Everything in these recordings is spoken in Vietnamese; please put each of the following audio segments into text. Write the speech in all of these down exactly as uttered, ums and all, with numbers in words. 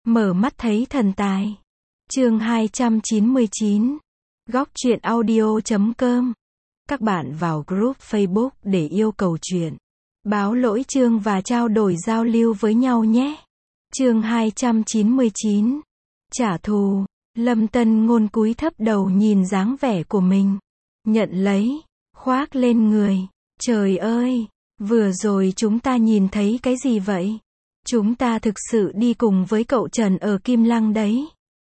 Mở mắt thấy thần tài. Chương hai trăm chín mươi chín. Góc truyện audio chấm com. Các bạn vào group Facebook để yêu cầu truyện, báo lỗi chương và trao đổi giao lưu với nhau nhé. Chương hai trăm chín mươi chín. Trả thù. Lâm Tân Ngôn cúi thấp đầu nhìn dáng vẻ của mình. Nhận lấy. Khoác lên người. Trời ơi! Vừa rồi chúng ta nhìn thấy cái gì vậy? Chúng ta thực sự đi cùng với cậu Trần ở Kim Lăng đấy.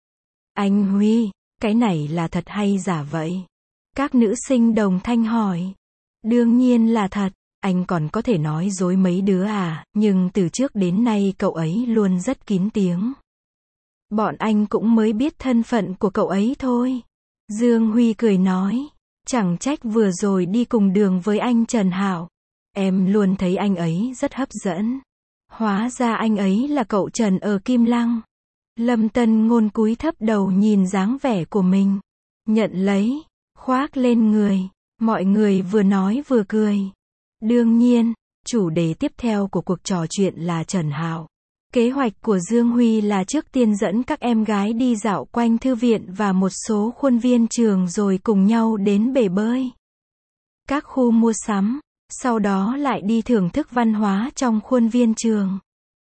Anh Huy, cái này là thật hay giả vậy? Các nữ sinh đồng thanh hỏi. Đương nhiên là thật, anh còn có thể nói dối mấy đứa à, nhưng từ trước đến nay cậu ấy luôn rất kín tiếng. Bọn anh cũng mới biết thân phận của cậu ấy thôi. Dương Huy cười nói, chẳng trách vừa rồi đi cùng đường với anh Trần Hạo. Em luôn thấy anh ấy rất hấp dẫn. Hóa ra anh ấy là cậu Trần ở Kim Lăng. Lâm Tân Ngôn cúi thấp đầu nhìn dáng vẻ của mình. Nhận lấy. Khoác lên người. Mọi người vừa nói vừa cười. Đương nhiên, chủ đề tiếp theo của cuộc trò chuyện là Trần Hạo. Kế hoạch của Dương Huy là trước tiên dẫn các em gái đi dạo quanh thư viện và một số khuôn viên trường rồi cùng nhau đến bể bơi, các khu mua sắm. Sau đó lại đi thưởng thức văn hóa trong khuôn viên trường.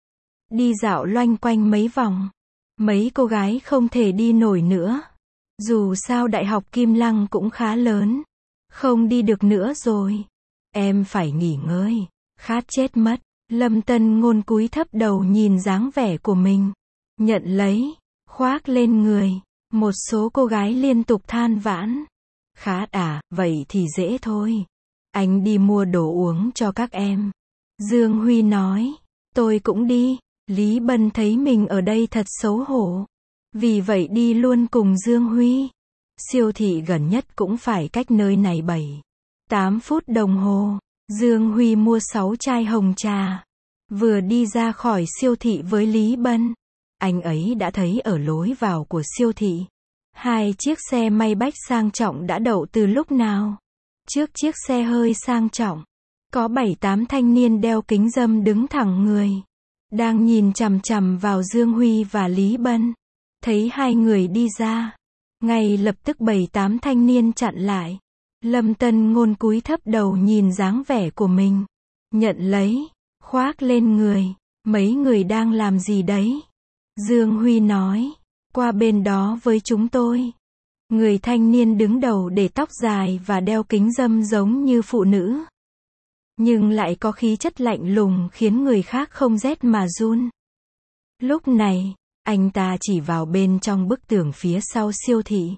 Đi dạo loanh quanh mấy vòng. Mấy cô gái không thể đi nổi nữa. Dù sao đại học Kim Lăng cũng khá lớn. Không đi được nữa rồi. Em phải nghỉ ngơi. Khát chết mất. Lâm Tân Ngôn cúi thấp đầu nhìn dáng vẻ của mình. Nhận lấy. Khoác lên người. Một số cô gái liên tục than vãn. Khát à, vậy thì dễ thôi. Anh đi mua đồ uống cho các em. Dương Huy nói. Tôi cũng đi. Lý Bân thấy mình ở đây thật xấu hổ. Vì vậy đi luôn cùng Dương Huy. Siêu thị gần nhất cũng phải cách nơi này bảy tám phút đồng hồ. Dương Huy mua sáu chai hồng trà. Vừa đi ra khỏi siêu thị với Lý Bân, anh ấy đã thấy ở lối vào của siêu thị, hai chiếc xe may bách sang trọng đã đậu từ lúc nào. Trước chiếc xe hơi sang trọng, có bảy tám thanh niên đeo kính râm đứng thẳng người, đang nhìn chằm chằm vào Dương Huy và Lý Bân. Thấy hai người đi ra, ngay lập tức bảy tám thanh niên chặn lại. Lâm Tân Ngôn cúi thấp đầu nhìn dáng vẻ của mình. Nhận lấy. Khoác lên người. Mấy người đang làm gì đấy? Dương Huy nói. Qua bên đó với chúng tôi. Người thanh niên đứng đầu để tóc dài và đeo kính râm giống như phụ nữ, nhưng lại có khí chất lạnh lùng khiến người khác không rét mà run. Lúc này, anh ta chỉ vào bên trong bức tường phía sau siêu thị.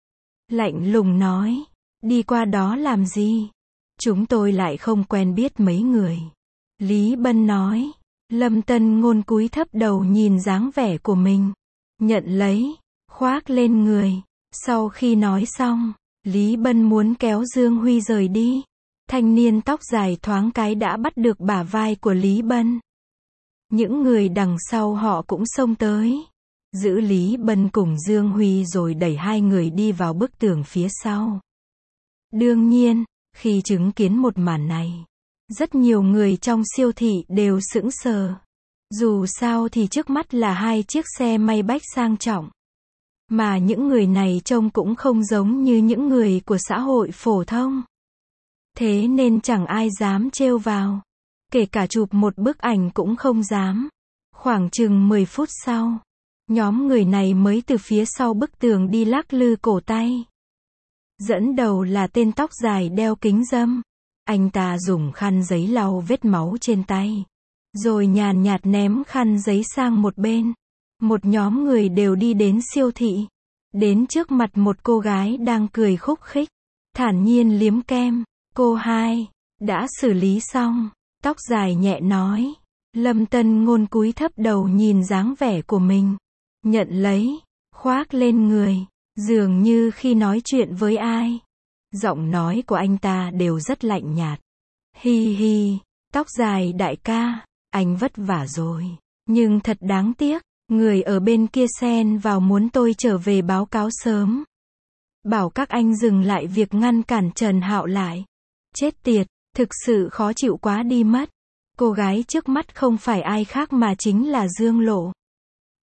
Lạnh lùng nói. Đi qua đó làm gì? Chúng tôi lại không quen biết mấy người. Lý Bân nói. Lâm Tân Ngôn cúi thấp đầu nhìn dáng vẻ của mình. Nhận lấy. Khoác lên người. Sau khi nói xong, Lý Bân muốn kéo Dương Huy rời đi. Thanh niên tóc dài thoáng cái đã bắt được bả vai của Lý Bân. Những người đằng sau họ cũng xông tới, giữ Lý Bân cùng Dương Huy rồi đẩy hai người đi vào bức tường phía sau. Đương nhiên, khi chứng kiến một màn này, rất nhiều người trong siêu thị đều sững sờ. Dù sao thì trước mắt là hai chiếc xe may bách sang trọng, mà những người này trông cũng không giống như những người của xã hội phổ thông. Thế nên chẳng ai dám trêu vào. Kể cả chụp một bức ảnh cũng không dám. Khoảng chừng mười phút sau, nhóm người này mới từ phía sau bức tường đi lắc lư cổ tay. Dẫn đầu là tên tóc dài đeo kính râm. Anh ta dùng khăn giấy lau vết máu trên tay, rồi nhàn nhạt ném khăn giấy sang một bên. Một nhóm người đều đi đến siêu thị, đến trước mặt một cô gái đang cười khúc khích, thản nhiên liếm kem. Cô hai, đã xử lý xong. Tóc dài nhẹ nói. Lâm Tân Ngôn cúi thấp đầu nhìn dáng vẻ của mình. Nhận lấy. Khoác lên người. Dường như khi nói chuyện với ai, giọng nói của anh ta đều rất lạnh nhạt. Hi hi, tóc dài đại ca, anh vất vả rồi. Nhưng thật đáng tiếc, người ở bên kia xen vào muốn tôi trở về báo cáo sớm. Bảo các anh dừng lại việc ngăn cản Trần Hạo lại. Chết tiệt, thực sự khó chịu quá đi mất. Cô gái trước mắt không phải ai khác mà chính là Dương Lộ.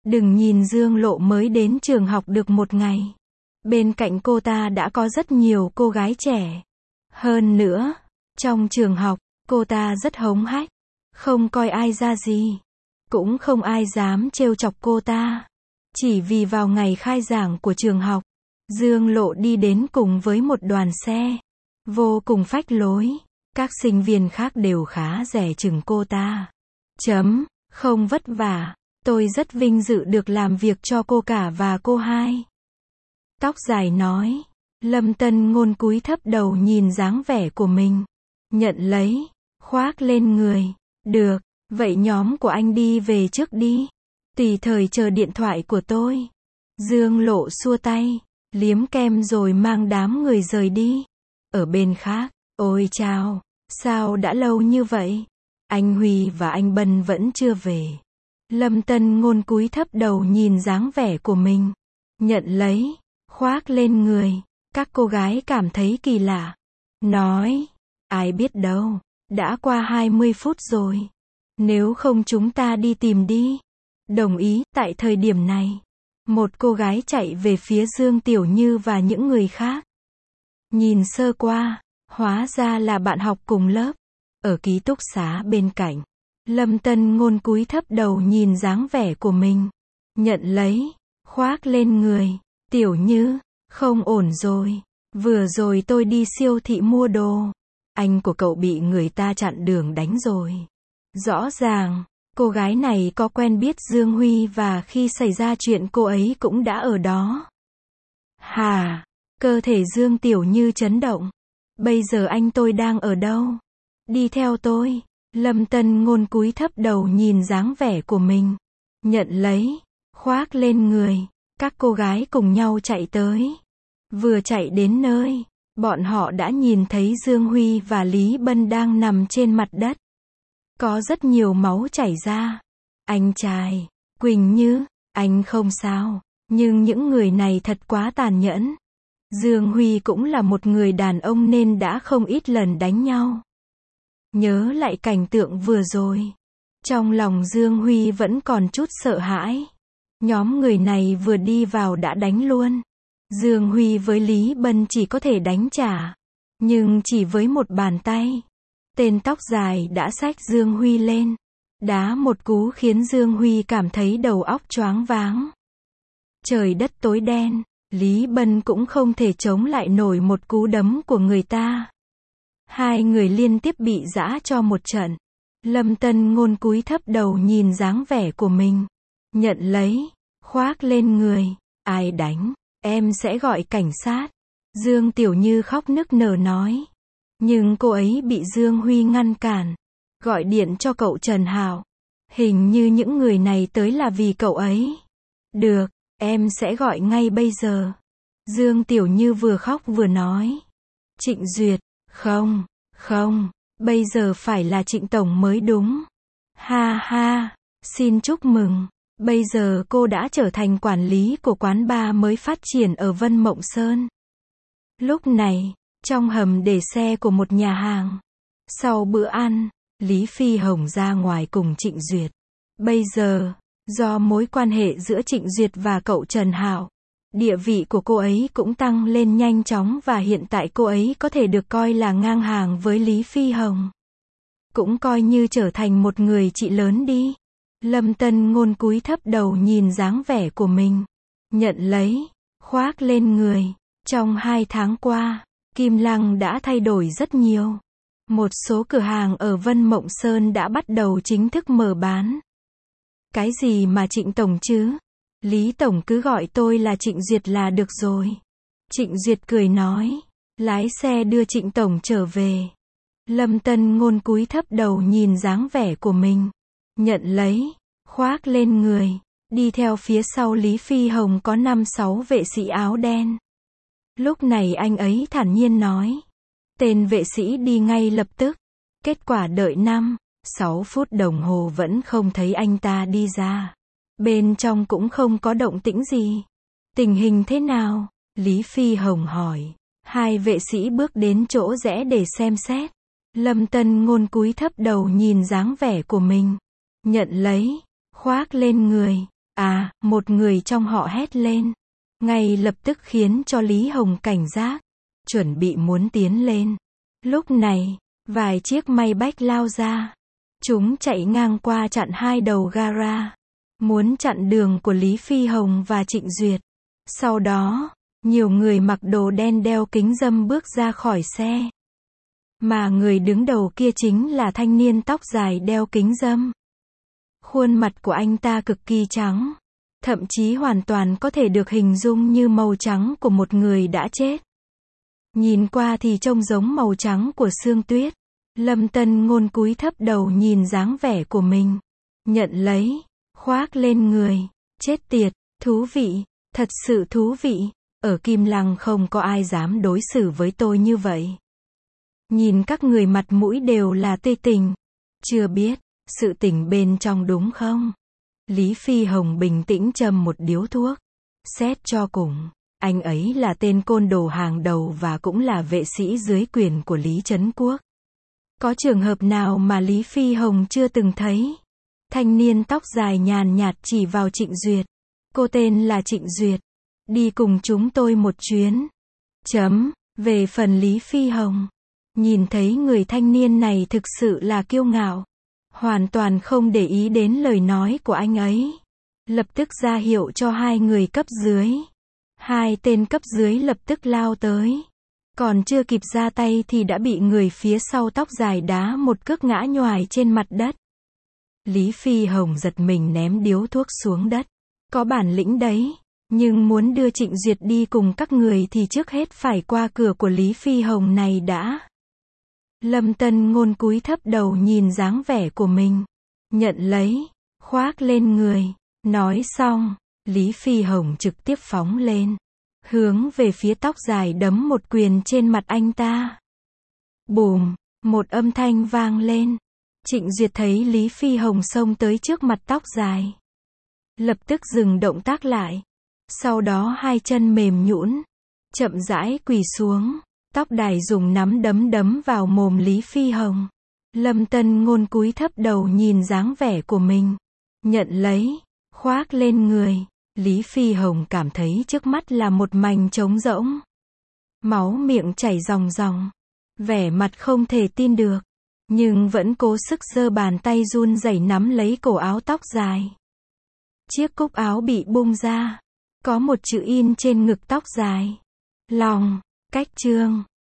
Đừng nhìn Dương Lộ mới đến trường học được một ngày. Bên cạnh cô ta đã có rất nhiều cô gái trẻ. Hơn nữa, trong trường học, cô ta rất hống hách. Không coi ai ra gì. Cũng không ai dám trêu chọc cô ta. Chỉ vì vào ngày khai giảng của trường học, Dương Lộ đi đến cùng với một đoàn xe. Vô cùng phách lối. Các sinh viên khác đều khá dè chừng cô ta. Chấm, không vất vả. Tôi rất vinh dự được làm việc cho cô cả và cô hai. Tóc dài nói. Lâm Tân Ngôn cúi thấp đầu nhìn dáng vẻ của mình. Nhận lấy. Khoác lên người. Được, vậy nhóm của anh đi về trước đi. Tùy thời chờ điện thoại của tôi. Dương Lộ xua tay. Liếm kem rồi mang đám người rời đi. Ở bên khác. Ôi chao. Sao đã lâu như vậy? Anh Huy và anh Bân vẫn chưa về. Lâm Tân Ngôn cúi thấp đầu nhìn dáng vẻ của mình. Nhận lấy. Khoác lên người. Các cô gái cảm thấy kỳ lạ. Nói. Ai biết đâu. Đã qua hai mươi phút rồi. Nếu không chúng ta đi tìm đi. Đồng ý. Tại thời điểm này, một cô gái chạy về phía Dương Tiểu Như và những người khác. Nhìn sơ qua, hóa ra là bạn học cùng lớp. Ở ký túc xá bên cạnh, Lâm Tân Ngôn cúi thấp đầu nhìn dáng vẻ của mình. Nhận lấy. Khoác lên người. Tiểu Như, không ổn rồi. Vừa rồi tôi đi siêu thị mua đồ. Anh của cậu bị người ta chặn đường đánh rồi. Rõ ràng, cô gái này có quen biết Dương Huy và khi xảy ra chuyện cô ấy cũng đã ở đó. Hà, cơ thể Dương Tiểu Như chấn động. Bây giờ anh tôi đang ở đâu? Đi theo tôi. Lâm Tân Ngôn cúi thấp đầu nhìn dáng vẻ của mình. Nhận lấy. Khoác lên người. Các cô gái cùng nhau chạy tới. Vừa chạy đến nơi, bọn họ đã nhìn thấy Dương Huy và Lý Bân đang nằm trên mặt đất. Có rất nhiều máu chảy ra. Anh trai, Quỳnh Như, anh không sao. Nhưng những người này thật quá tàn nhẫn. Dương Huy cũng là một người đàn ông nên đã không ít lần đánh nhau. Nhớ lại cảnh tượng vừa rồi. Trong lòng Dương Huy vẫn còn chút sợ hãi. Nhóm người này vừa đi vào đã đánh luôn. Dương Huy với Lý Bân chỉ có thể đánh trả. Nhưng chỉ với một bàn tay. Tên tóc dài đã xách Dương Huy lên. Đá một cú khiến Dương Huy cảm thấy đầu óc choáng váng. Trời đất tối đen. Lý Bân cũng không thể chống lại nổi một cú đấm của người ta. Hai người liên tiếp bị giã cho một trận. Lâm Tân Ngôn cúi thấp đầu nhìn dáng vẻ của mình. Nhận lấy. Khoác lên người. Ai đánh? Em sẽ gọi cảnh sát. Dương Tiểu Như khóc nức nở nói. Nhưng cô ấy bị Dương Huy ngăn cản. Gọi điện cho cậu Trần Hạo. Hình như những người này tới là vì cậu ấy. Được, em sẽ gọi ngay bây giờ. Dương Tiểu Như vừa khóc vừa nói. Trịnh Duyệt, không, không, bây giờ phải là Trịnh Tổng mới đúng. Ha ha, xin chúc mừng. Bây giờ cô đã trở thành quản lý của quán bar mới phát triển ở Vân Mộng Sơn. Lúc này, trong hầm để xe của một nhà hàng. Sau bữa ăn, Lý Phi Hồng ra ngoài cùng Trịnh Duyệt. Bây giờ, do mối quan hệ giữa Trịnh Duyệt và cậu Trần Hạo, địa vị của cô ấy cũng tăng lên nhanh chóng và hiện tại cô ấy có thể được coi là ngang hàng với Lý Phi Hồng. Cũng coi như trở thành một người chị lớn đi. Lâm Tân Ngôn cúi thấp đầu nhìn dáng vẻ của mình. Nhận lấy. Khoác lên người. Trong hai tháng qua, Kim Lăng đã thay đổi rất nhiều. Một số cửa hàng ở Vân Mộng Sơn đã bắt đầu chính thức mở bán. Cái gì mà Trịnh Tổng chứ? Lý Tổng cứ gọi tôi là Trịnh Duyệt là được rồi. Trịnh Duyệt cười nói. Lái xe đưa Trịnh Tổng trở về. Lâm Tân Ngôn cúi thấp đầu nhìn dáng vẻ của mình. Nhận lấy. Khoác lên người. Đi theo phía sau Lý Phi Hồng có năm sáu vệ sĩ áo đen. Lúc này anh ấy thản nhiên nói. Tên vệ sĩ đi ngay lập tức. Kết quả đợi năm, sáu phút đồng hồ vẫn không thấy anh ta đi ra. Bên trong cũng không có động tĩnh gì. Tình hình thế nào? Lý Phi Hồng hỏi. Hai vệ sĩ bước đến chỗ rẽ để xem xét. Lâm Tân Ngôn cúi thấp đầu nhìn dáng vẻ của mình. Nhận lấy. Khoác lên người. À, một người trong họ hét lên. Ngay lập tức khiến cho Lý Hồng cảnh giác, chuẩn bị muốn tiến lên. Lúc này, vài chiếc may bách lao ra. Chúng chạy ngang qua chặn hai đầu gara, muốn chặn đường của Lý Phi Hồng và Trịnh Duyệt. Sau đó, nhiều người mặc đồ đen đeo kính râm bước ra khỏi xe. Mà người đứng đầu kia chính là thanh niên tóc dài đeo kính râm. Khuôn mặt của anh ta cực kỳ trắng, thậm chí hoàn toàn có thể được hình dung như màu trắng của một người đã chết. Nhìn qua thì trông giống màu trắng của sương tuyết. Lâm Tân Ngôn cúi thấp đầu nhìn dáng vẻ của mình. Nhận lấy, khoác lên người. Chết tiệt, thú vị, thật sự thú vị. Ở Kim Lăng không có ai dám đối xử với tôi như vậy. Nhìn các người mặt mũi đều là tê tình. Chưa biết, sự tình bên trong đúng không? Lý Phi Hồng bình tĩnh châm một điếu thuốc. Xét cho cùng, anh ấy là tên côn đồ hàng đầu và cũng là vệ sĩ dưới quyền của Lý Trấn Quốc. Có trường hợp nào mà Lý Phi Hồng chưa từng thấy? Thanh niên tóc dài nhàn nhạt chỉ vào Trịnh Duyệt. Cô tên là Trịnh Duyệt. Đi cùng chúng tôi một chuyến. Chấm. Về phần Lý Phi Hồng, nhìn thấy người thanh niên này thực sự là kiêu ngạo. Hoàn toàn không để ý đến lời nói của anh ấy. Lập tức ra hiệu cho hai người cấp dưới. Hai tên cấp dưới lập tức lao tới. Còn chưa kịp ra tay thì đã bị người phía sau tóc dài đá một cước ngã nhoài trên mặt đất. Lý Phi Hồng giật mình ném điếu thuốc xuống đất. Có bản lĩnh đấy. Nhưng muốn đưa Trịnh Duyệt đi cùng các người thì trước hết phải qua cửa của Lý Phi Hồng này đã. Lâm Tân Ngôn cúi thấp đầu nhìn dáng vẻ của mình. Nhận lấy, khoác lên người. Nói xong, Lý Phi Hồng trực tiếp phóng lên. Hướng về phía tóc dài đấm một quyền trên mặt anh ta. Bùm, một âm thanh vang lên. Trịnh Duyệt thấy Lý Phi Hồng xông tới trước mặt tóc dài. Lập tức dừng động tác lại. Sau đó hai chân mềm nhũn, chậm rãi quỳ xuống. Tóc đài dùng nắm đấm đấm vào mồm Lý Phi Hồng. Lâm Tân Ngôn cúi thấp đầu nhìn dáng vẻ của mình. Nhận lấy, khoác lên người. Lý Phi Hồng cảm thấy trước mắt là một mảnh trống rỗng. Máu miệng chảy ròng ròng. Vẻ mặt không thể tin được. Nhưng vẫn cố sức giơ bàn tay run rẩy nắm lấy cổ áo tóc dài. Chiếc cúc áo bị bung ra. Có một chữ in trên ngực tóc dài. Lòng, cách chương.